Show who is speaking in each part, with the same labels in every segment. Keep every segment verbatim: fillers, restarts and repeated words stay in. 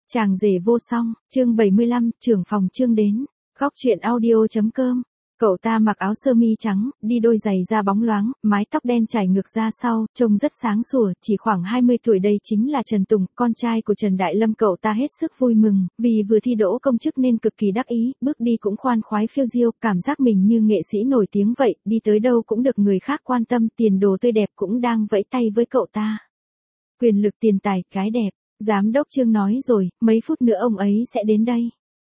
Speaker 1: Chàng rể vô song, chương bảy mươi lăm, trưởng phòng Trương đến. Góc truyện audio.com. Cậu ta mặc áo sơ mi trắng, đi đôi giày da bóng loáng, mái tóc đen chảy ngược ra sau, trông rất sáng sủa, chỉ khoảng hai mươi tuổi. Đây chính là Trần Tùng, con trai của Trần Đại Lâm. Cậu ta hết sức vui mừng, vì vừa thi đỗ công chức nên cực kỳ đắc ý, bước đi cũng khoan khoái phiêu diêu, cảm giác mình như nghệ sĩ nổi tiếng vậy, đi tới đâu cũng được người khác quan tâm, tiền đồ tươi đẹp cũng đang vẫy tay với cậu ta. Quyền lực, tiền tài, gái đẹp. Giám đốc Trương nói rồi, mấy phút nữa ông ấy sẽ đến đây.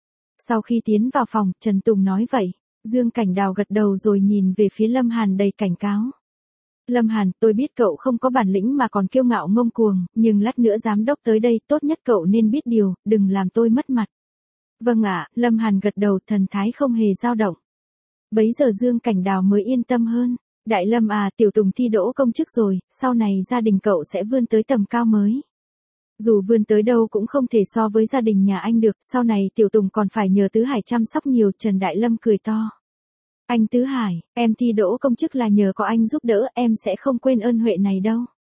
Speaker 1: Sau khi tiến vào phòng, Trần Tùng nói vậy. Dương Cảnh Đào gật đầu rồi nhìn về phía Lâm Hàn đầy cảnh cáo. Lâm Hàn, tôi biết cậu không có bản lĩnh mà còn kiêu ngạo ngông cuồng, nhưng lát nữa giám đốc tới đây, tốt nhất cậu nên biết điều, đừng làm tôi mất mặt. Vâng ạ, Lâm Hàn gật đầu, thần thái không hề dao động. Bấy giờ Dương Cảnh Đào mới yên tâm hơn. Đại Lâm à, Tiểu Tùng thi đỗ công chức rồi, sau này gia đình cậu sẽ vươn tới tầm cao mới. Dù vươn tới đâu cũng không thể so với gia đình nhà anh được, sau này Tiểu Tùng còn phải nhờ Tứ Hải chăm sóc nhiều. Trần Đại Lâm cười to. Anh Tứ Hải, em thi đỗ công chức là nhờ có anh giúp đỡ, em sẽ không quên ơn huệ này đâu.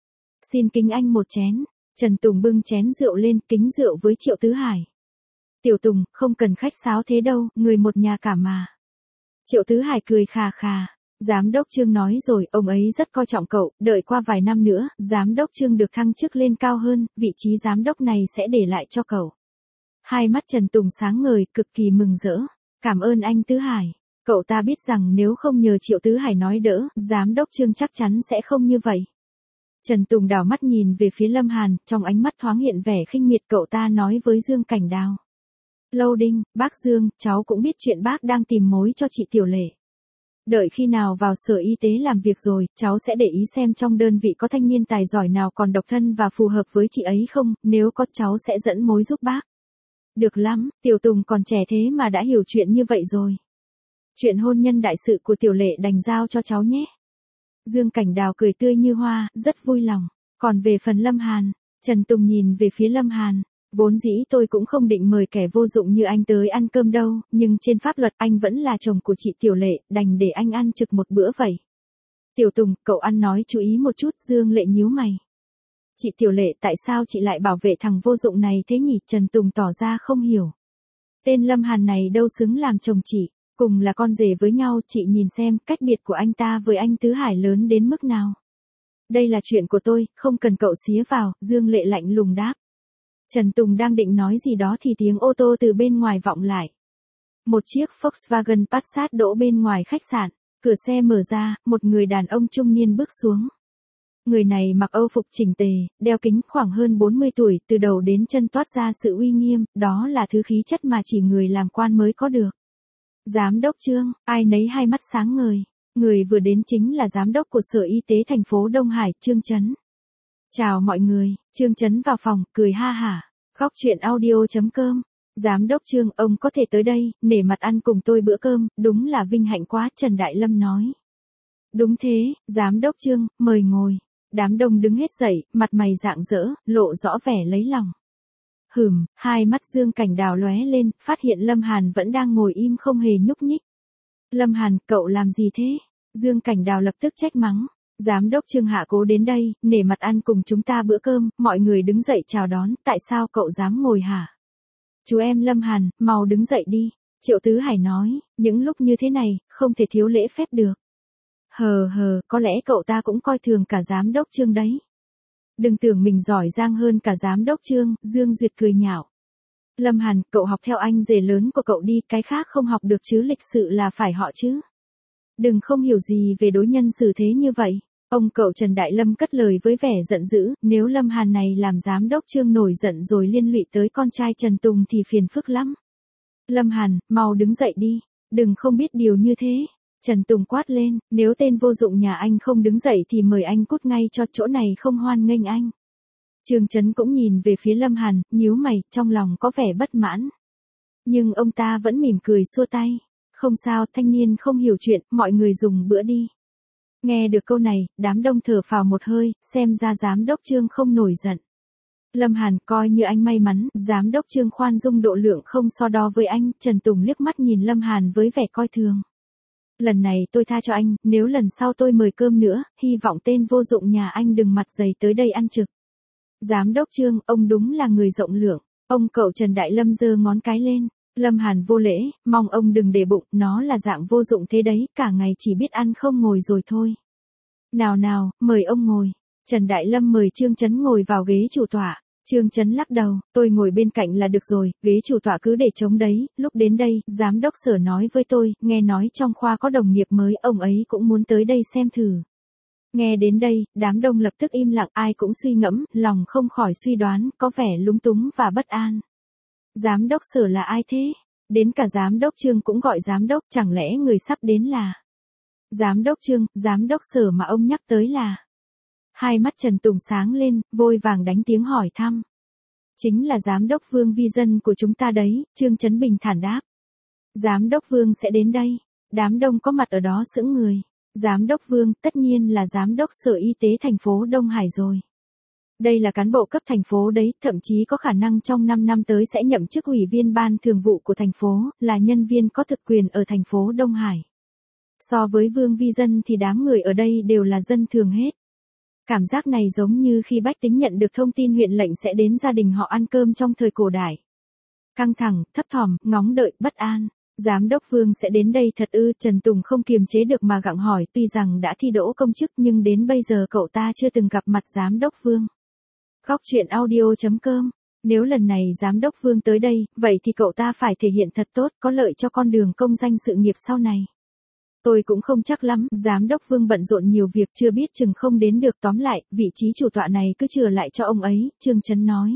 Speaker 1: Xin kính anh một chén. Trần Tùng bưng chén rượu lên, kính rượu với Triệu Tứ Hải. Tiểu Tùng, không cần khách sáo thế đâu, người một nhà cả mà. Triệu Tứ Hải cười khà khà. Giám đốc Trương nói rồi, ông ấy rất coi trọng cậu, đợi qua vài năm nữa, giám đốc Trương được thăng chức lên cao hơn, vị trí giám đốc này sẽ để lại cho cậu. Hai mắt Trần Tùng sáng ngời, cực kỳ mừng rỡ. Cảm ơn anh Tứ Hải. Cậu ta biết rằng nếu không nhờ Triệu Tứ Hải nói đỡ, giám đốc Trương chắc chắn sẽ không như vậy. Trần Tùng đảo mắt nhìn về phía Lâm Hàn, trong ánh mắt thoáng hiện vẻ khinh miệt. Cậu ta nói với Dương Cảnh Đào. Lâu Đinh, bác Dương, cháu cũng biết chuyện bác đang tìm mối cho chị Tiểu Lệ. Đợi khi nào vào sở y tế làm việc rồi, cháu sẽ để ý xem trong đơn vị có thanh niên tài giỏi nào còn độc thân và phù hợp với chị ấy không, nếu có cháu sẽ dẫn mối giúp bác. Được lắm, Tiểu Tùng còn trẻ thế mà đã hiểu chuyện như vậy rồi. Chuyện hôn nhân đại sự của Tiểu Lệ đành giao cho cháu nhé. Dương Cảnh Đào cười tươi như hoa, rất vui lòng. Còn về phần Lâm Hàn, Trần Tùng nhìn về phía Lâm Hàn. Vốn dĩ tôi cũng không định mời kẻ vô dụng như anh tới ăn cơm đâu, nhưng trên pháp luật anh vẫn là chồng của chị Tiểu Lệ, đành để anh ăn trực một bữa vậy. Tiểu Tùng, cậu ăn nói chú ý một chút. Dương Lệ nhíu mày. Chị Tiểu Lệ, tại sao chị lại bảo vệ thằng vô dụng này thế nhỉ? Trần Tùng tỏ ra không hiểu. Tên Lâm Hàn này đâu xứng làm chồng chị, cùng là con rể với nhau, chị nhìn xem cách biệt của anh ta với anh Tứ Hải lớn đến mức nào. Đây là chuyện của tôi, không cần cậu xía vào. Dương Lệ lạnh lùng đáp. Trần Tùng đang định nói gì đó thì tiếng ô tô từ bên ngoài vọng lại. Một chiếc Volkswagen Passat đỗ bên ngoài khách sạn, cửa xe mở ra, một người đàn ông trung niên bước xuống. Người này mặc âu phục chỉnh tề, đeo kính, khoảng hơn bốn mươi tuổi, từ đầu đến chân toát ra sự uy nghiêm, đó là thứ khí chất mà chỉ người làm quan mới có được. Giám đốc Trương, ai nấy hai mắt sáng ngời. Người vừa đến chính là giám đốc của Sở Y tế thành phố Đông Hải, Trương Chấn. Chào mọi người. Trương Chấn vào phòng, cười ha hả. Góc truyện audio.com. Giám đốc Trương, ông có thể tới đây, nể mặt ăn cùng tôi bữa cơm, đúng là vinh hạnh quá, Trần Đại Lâm nói. Đúng thế, giám đốc Trương, mời ngồi. Đám đông đứng hết dậy, mặt mày rạng rỡ, lộ rõ vẻ lấy lòng. Hừm, hai mắt Dương Cảnh Đào lóe lên, phát hiện Lâm Hàn vẫn đang ngồi im không hề nhúc nhích. Lâm Hàn, cậu làm gì thế? Dương Cảnh Đào lập tức trách mắng. Giám đốc Trương hạ cố đến đây, nể mặt ăn cùng chúng ta bữa cơm, mọi người đứng dậy chào đón, tại sao cậu dám ngồi hả? Chú em Lâm Hàn, mau đứng dậy đi. Triệu Tứ Hải nói, những lúc như thế này, không thể thiếu lễ phép được. Hờ hờ, có lẽ cậu ta cũng coi thường cả giám đốc Trương đấy. Đừng tưởng mình giỏi giang hơn cả giám đốc Trương, Dương Duyệt cười nhạo. Lâm Hàn, cậu học theo anh rể lớn của cậu đi, cái khác không học được chứ, lịch sự là phải họ chứ. Đừng không hiểu gì về đối nhân xử thế như vậy. Ông cậu Trần Đại Lâm cất lời với vẻ giận dữ, nếu Lâm Hàn này làm giám đốc Trương nổi giận rồi liên lụy tới con trai Trần Tùng thì phiền phức lắm. Lâm Hàn, mau đứng dậy đi, đừng không biết điều như thế. Trần Tùng quát lên, nếu tên vô dụng nhà anh không đứng dậy thì mời anh cút ngay cho, chỗ này không hoan nghênh anh. Trương Chấn cũng nhìn về phía Lâm Hàn, nhíu mày, trong lòng có vẻ bất mãn. Nhưng ông ta vẫn mỉm cười xua tay. Không sao, thanh niên không hiểu chuyện, mọi người dùng bữa đi. Nghe được câu này, đám đông thở phào một hơi, xem ra giám đốc Trương không nổi giận. Lâm Hàn, coi như anh may mắn, giám đốc Trương khoan dung độ lượng không so đo với anh. Trần Tùng liếc mắt nhìn Lâm Hàn với vẻ coi thường. Lần này tôi tha cho anh, nếu lần sau tôi mời cơm nữa, hy vọng tên vô dụng nhà anh đừng mặt dày tới đây ăn trực. Giám đốc Trương, ông đúng là người rộng lượng. Ông cậu Trần Đại Lâm giơ ngón cái lên. Lâm Hàn vô lễ, mong ông đừng để bụng, nó là dạng vô dụng thế đấy, cả ngày chỉ biết ăn không ngồi rồi thôi. Nào nào, mời ông ngồi. Trần Đại Lâm mời Trương Chấn ngồi vào ghế chủ tọa. Trương Chấn lắc đầu, tôi ngồi bên cạnh là được rồi, ghế chủ tọa cứ để trống đấy, lúc đến đây, giám đốc Sở nói với tôi, nghe nói trong khoa có đồng nghiệp mới, ông ấy cũng muốn tới đây xem thử. Nghe đến đây, đám đông lập tức im lặng, ai cũng suy ngẫm, lòng không khỏi suy đoán, có vẻ lúng túng và bất an. Giám đốc Sở là ai thế? Đến cả giám đốc Trương cũng gọi giám đốc, chẳng lẽ người sắp đến là giám đốc Trương, giám đốc Sở mà ông nhắc tới là? Hai mắt Trần Tùng sáng lên, vội vàng đánh tiếng hỏi thăm. Chính là giám đốc Vương Vi Dân của chúng ta đấy, Trương Chấn bình thản đáp. Giám đốc Vương sẽ đến đây. Đám đông có mặt ở đó sững người. Giám đốc Vương, tất nhiên là giám đốc Sở Y tế thành phố Đông Hải rồi. Đây là cán bộ cấp thành phố đấy, thậm chí có khả năng trong năm năm tới sẽ nhậm chức ủy viên ban thường vụ của thành phố, là nhân viên có thực quyền ở thành phố Đông Hải. So với Vương Vi Dân thì đám người ở đây đều là dân thường hết. Cảm giác này giống như khi bách tính nhận được thông tin huyện lệnh sẽ đến gia đình họ ăn cơm trong thời cổ đại. Căng thẳng, thấp thỏm, ngóng đợi, bất an. Giám đốc Vương sẽ đến đây thật ư? Trần Tùng không kiềm chế được mà gặng hỏi, tuy rằng đã thi đỗ công chức nhưng đến bây giờ cậu ta chưa từng gặp mặt giám đốc Vương. Góc truyện audio chấm com. Nếu lần này giám đốc Vương tới đây, vậy thì cậu ta phải thể hiện thật tốt, có lợi cho con đường công danh sự nghiệp sau này. Tôi cũng không chắc lắm, giám đốc Vương bận rộn nhiều việc chưa biết chừng không đến được, tóm lại, vị trí chủ tọa này cứ chừa lại cho ông ấy, Trương Chấn nói.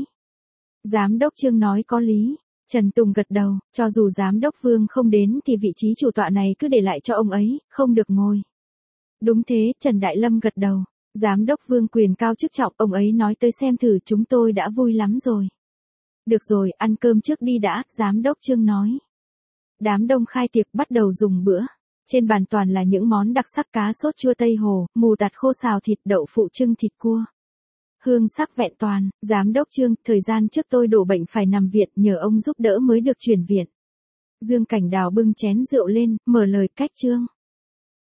Speaker 1: Giám đốc Trương nói có lý. Trần Tùng gật đầu, cho dù giám đốc Vương không đến thì vị trí chủ tọa này cứ để lại cho ông ấy, không được ngồi. Đúng thế, Trần Đại Lâm gật đầu. Giám đốc Vương quyền cao chức trọng, ông ấy nói tới xem thử, chúng tôi đã vui lắm rồi. Được rồi, ăn cơm trước đi đã, giám đốc Trương nói. Đám đông khai tiệc bắt đầu dùng bữa. Trên bàn toàn là những món đặc sắc, cá sốt chua Tây Hồ, mù tạt khô xào thịt, đậu phụ trưng thịt cua. Hương sắc vẹn toàn. Giám đốc Trương, thời gian trước tôi đổ bệnh phải nằm viện, nhờ ông giúp đỡ mới được chuyển viện. Dương Cảnh Đào bưng chén rượu lên, mở lời cách Trương.